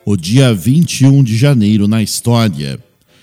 O dia 21 de janeiro na história.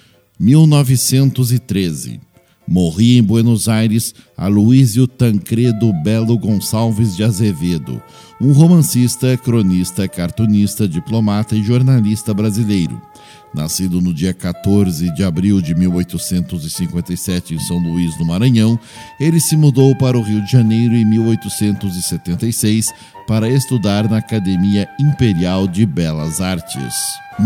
1913. Morria em Buenos Aires Aloísio Tancredo Belo Gonçalves de Azevedo, um romancista, cronista, cartunista, diplomata e jornalista brasileiro. Nascido no dia 14 de abril de 1857 em São Luís do Maranhão, ele se mudou para o Rio de Janeiro em 1876 para estudar na Academia Imperial de Belas Artes.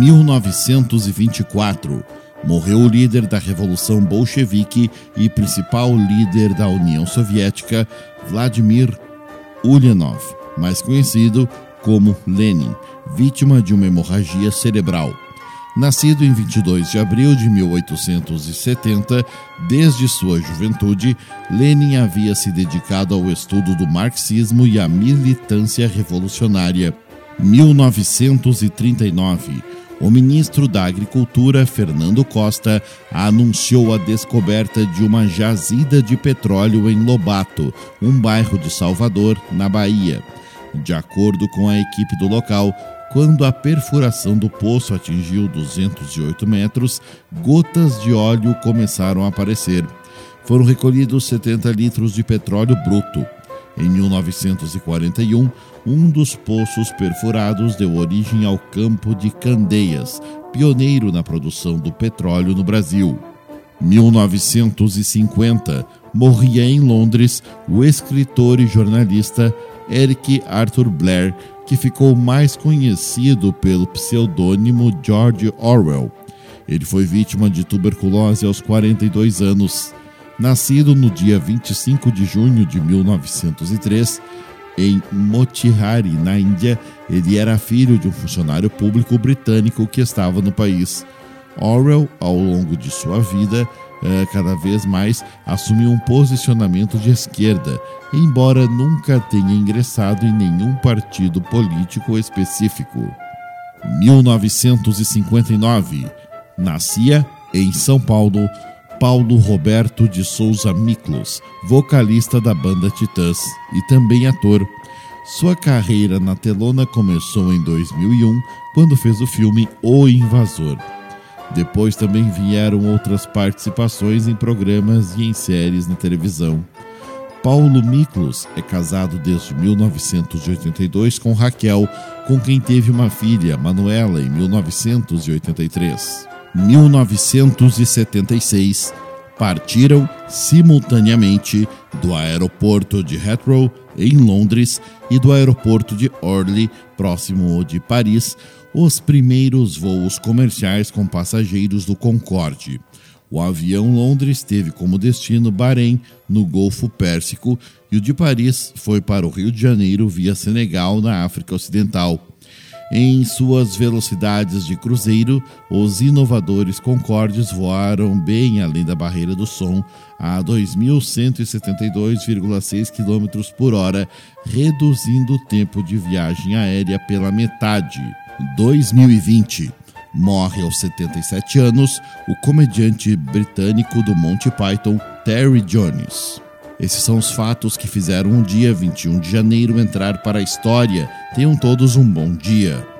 1924. Morreu o líder da Revolução Bolchevique e principal líder da União Soviética, Vladimir Ulyanov, mais conhecido como Lenin, vítima de uma hemorragia cerebral. Nascido em 22 de abril de 1870, desde sua juventude, Lenin havia se dedicado ao estudo do marxismo e à militância revolucionária. 1939. O ministro da Agricultura, Fernando Costa, anunciou a descoberta de uma jazida de petróleo em Lobato, um bairro de Salvador, na Bahia. De acordo com a equipe do local, quando a perfuração do poço atingiu 208 metros, gotas de óleo começaram a aparecer. Foram recolhidos 70 litros de petróleo bruto. Em 1941, um dos poços perfurados deu origem ao Campo de Candeias, pioneiro na produção do petróleo no Brasil. 1950, morria em Londres o escritor e jornalista Eric Arthur Blair, que ficou mais conhecido pelo pseudônimo George Orwell. Ele foi vítima de tuberculose aos 42 anos. Nascido no dia 25 de junho de 1903, em Motihari, na Índia, ele era filho de um funcionário público britânico que estava no país. Orwell, ao longo de sua vida, cada vez mais assumiu um posicionamento de esquerda, embora nunca tenha ingressado em nenhum partido político específico. 1959. Nascia, em São Paulo, Paulo Roberto de Souza Miklos, vocalista da banda Titãs e também ator. Sua carreira na telona começou em 2001, quando fez o filme O Invasor. Depois também vieram outras participações em programas e em séries na televisão. Paulo Miklos é casado desde 1982 com Raquel, com quem teve uma filha, Manuela, em 1983. 1976, partiram simultaneamente do aeroporto de Heathrow, em Londres, e do aeroporto de Orly, próximo de Paris, os primeiros voos comerciais com passageiros do Concorde. O avião Londres teve como destino Bahrein, no Golfo Pérsico, e o de Paris foi para o Rio de Janeiro via Senegal, na África Ocidental. Em suas velocidades de cruzeiro, os inovadores Concordes voaram bem além da barreira do som a 2.172,6 km por hora, reduzindo o tempo de viagem aérea pela metade. 2020. Morre aos 77 anos o comediante britânico do Monty Python, Terry Jones. Esses são os fatos que fizeram o dia 21 de janeiro entrar para a história. Tenham todos um bom dia.